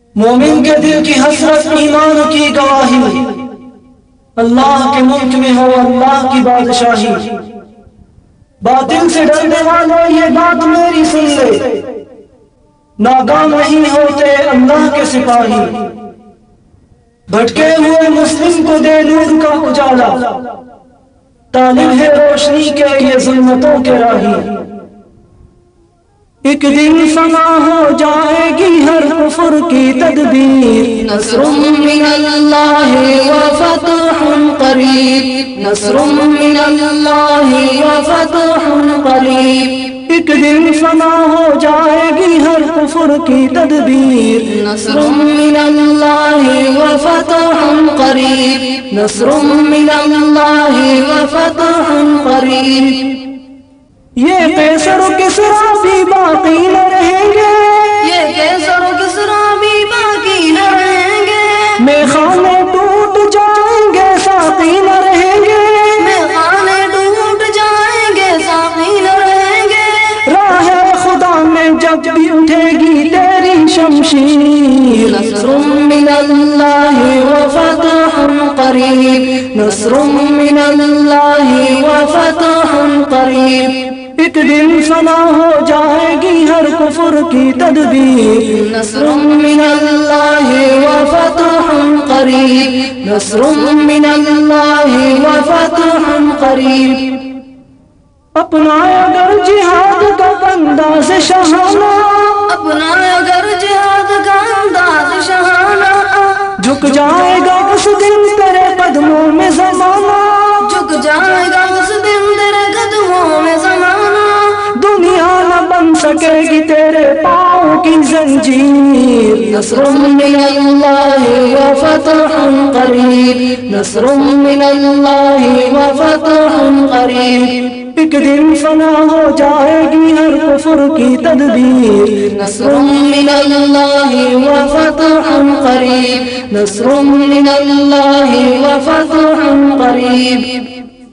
مومن کے دل کی حسرت ایمان کی گواہی، اللہ کے ملک میں ہو اللہ کی بادشاہی۔ باطل سے ڈرنے والوں یہ بات میری سن لے، ناگاہ نہیں ہوتے اللہ کے سپاہی۔ بھٹکے ہوئے مسلم کو دے نور کا اجالا، طالب ہے روشنی کے یہ ظلمتوں کے راہی۔ ایک دن فنا ہو جائے گی ہر کفر کی تدبیر، نصر من اللہ وفتح قریب، نصر من اللہ وفتح قریب۔ ایک دن فنا ہو جائے گی ہر کفر کی تدبیر، نصر من اللہ وفتح قریب، نصر من اللہ وفتح قریب۔ یہ قیصر و کسریٰ بھی باقی نہ رہیں گے، یہ قیصر و کسریٰ بھی باقی نہ رہیں گے، میخانے ٹوٹ جائیں گے ساقی نہ رہیں گے، میخانے ٹوٹ جائیں گے ساقی نہ رہیں گے۔ راہ خدا میں جب بھی اٹھے گی تیری شمشیر، نصر من اللہ وفتح قریب، نصر من اللہ وفتح قریب۔ ایک دن فنا ہو جائے گی ہر کفر کی تدبیر، نصر من اللہ وفتح قریب، نصر من اللہ وفتح قریب۔ اپنا اگر جہاد کا انداز شہانہ، اپنا اگر جہاد کا انداز شہانہ، جھک جائے گا اس دن تیرے قدموں میں زمانہ، جھک جائے گا اس دن تیرے قدموں میں زمانہ۔ دنیا نہ بن سکے گی تیرے پاؤں کی زنجیر، نصر من اللہ وفتح قریب، نصر من اللہ وفتح قریب۔ ایک دن فنا ہو جائے گی ہر کفر کی تدبیر، نصر من اللہ وفتح قریب، نصر من اللہ وفتح قریب۔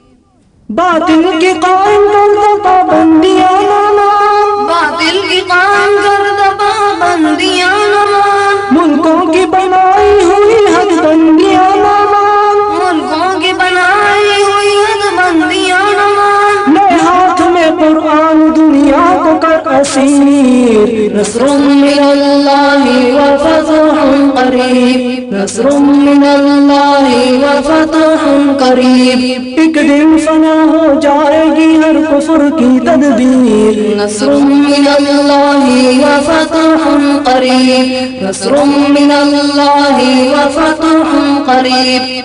باطل کی قائم کردہ پابندیاں نہ مان، باطل کی قائم کردہ پابندیاں نہ مان، ملکوں کی بنائی ہوئی حد بندیاں نہ مان، ملکوں کی بنائی ہوئی حد بندیاں نہ مان۔ لے ہاتھ میں قرآن دنیا کو کر اسیر، نصر من اللہ وفتح قریب، نصر من اللہ وفتح قریب۔ ایک دن فنا ہو جائے گی ہر کفر کی تدبیر، نصر من اللہ وفتح قریب، نصر من اللہ وفتح قریب۔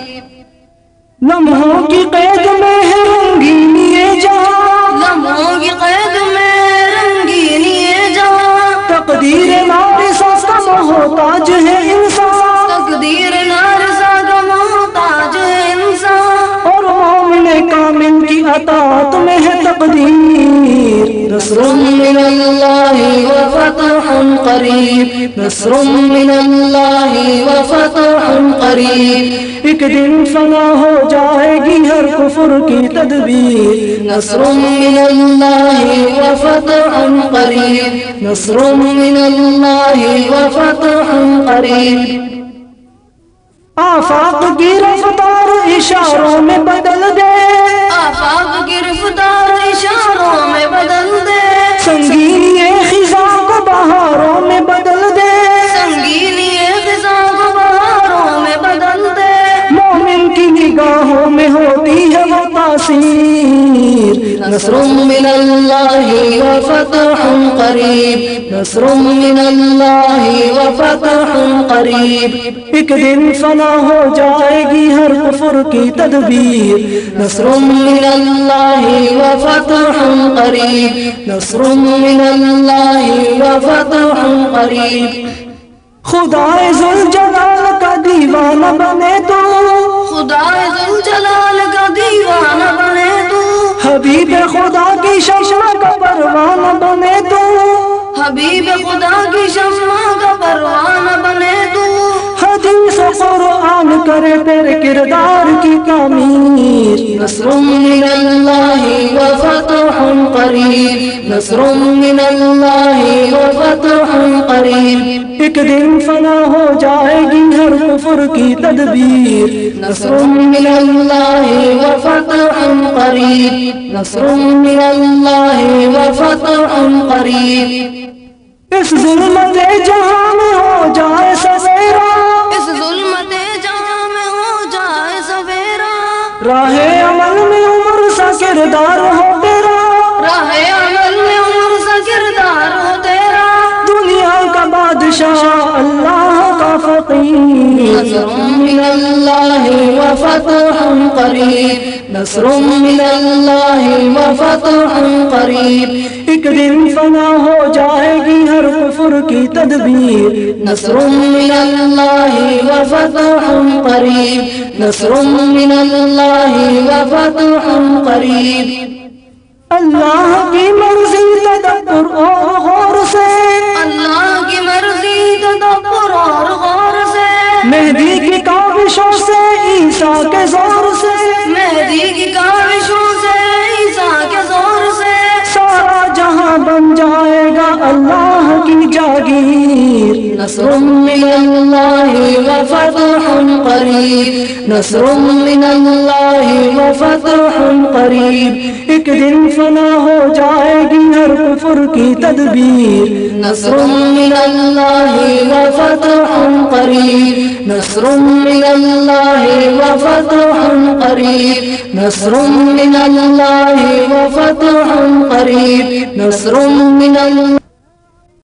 لمحوں کی قید میں ہے رنگینی یہ جہاں، لمحوں کی قید میں رنگینی یہ جہاں، تقدیر نارسا کا محتاج ہے انسان، تقدیر نارسا کا محتاج ہے انسان، اور مومن کامل کی اطاعت میں ہے تقدیر، نصر من اللہ وفتح قریب، نصر من اللہ وفتح قریب۔ ایک دن فنا ہو جائے گی ہر کفر کی تدبیر، نصر من اللہ وفتح قریب، نصر من اللہ وفتح قریب۔ آفاق کی رفتار اشاروں میں بدل دے، آفاق کی رفتار اشاروں میں بدل دے، سنگینی خزاں کو بہاروں میں بدل دے، سنگینی خزاں کو بہاروں میں بدل دے۔ مومن کی نگاہوں میں ہوتی ہے وہ تاثیر، نصر من اللہ وفتح قریب، نصر من اللہ وفتح قریب۔ ایک دن فنا ہو جائے گی ہر کفر کی تدبیر، نصر من اللہ وفتح قریب، نصر من اللہ وفتح قریب۔ خدائے ذوالجلال کا دیوانہ بنے تو، خدائے ذوالجلال کا دیوانہ بنے تو، حبیب خدا کی شمع کا پروانہ بنے تو، حبیب خدا کی شمع کا پروانہ بنے تو، حدیث و قرآن کرے تیرے کردار کی تعمیر. نصر من اللہ وفتح قریب، نصر من اللہ وفتح قریب. ایک دن فنا ہو جائے گی ہر کفر کی تدبیر. نصر من اللہ وفتح قریب، نصر من اللہ وفتح قریب. اس ظلمت جہاں میں ہو جائے سویرا، اس ظلمت جہاں میں ہو جائے سویرا. راہ عمل میں عمر سا کردار ہو تیرا، راہ عمل میں عمر سا کردار ہو تیرا. دنیا کا بادشاہ اللہ کا فقیر. نصر من اللہ وفتح قریب، نصر من اللہ وفتح قریب. ایک دن فنا ہو جائے گی ہر کفر کی تدبیر. نصر من اللہ وفتح قریب، نصر من اللہ وفتح قریب. اللہ کی مرضی تدبر اور غور سے، اللہ کی مرضی تدبر اور غور سے. مہدی کی کاوشوں سے عیسیٰ کے زور سے، مہدی کی کاوشوں سے عیسیٰ کے زور سے. سارا جہاں بن جائے گا اللہ کی جاگیر. نصر من اللہ وفتح قریب، نصر من اللہ وفتح قریب. ایک دن فنا ہو جائے گی ہر کفر کی تدبیر. نصر من اللہ وفتح قریب، نصر من اللہ وفتح قریب. نصر من اللہ وفتح قریب، نصر من اللہ.